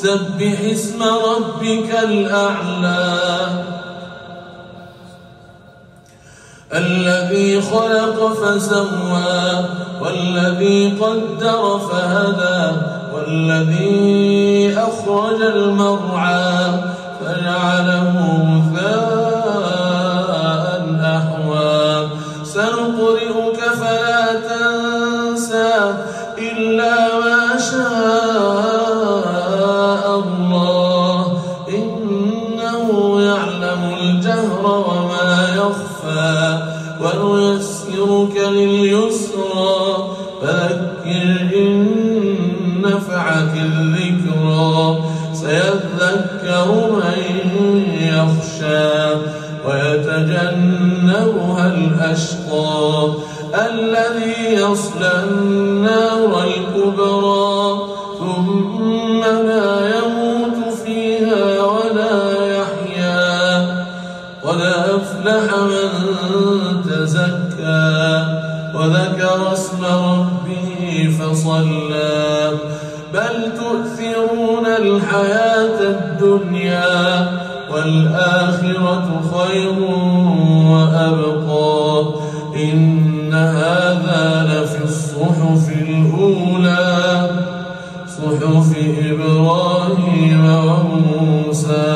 سبح اسم ربك الأعلى الذي خلق فسوى والذي قدر فهدى والذي أخرج المرعى فجعله غثاء أحوى سنقرئك فلا تنسى إلا ما شاء الله إنه يعلم الجهر وما يخفى ونيسرك لليسرى فذكر إن نفعت الذكرى سيذكر من يخشى ويتجنبها الأشقى الذي يصلى النار الكبرى ثم لا يموت فيها ولا يحيا قد أفلح من تزكى وذكر اسم ربه فصلى بل تؤثرون الحياة الدنيا والآخرة خير وأبقى إن هذا لفي الصحف الأولى صحف إبراهيم وموسى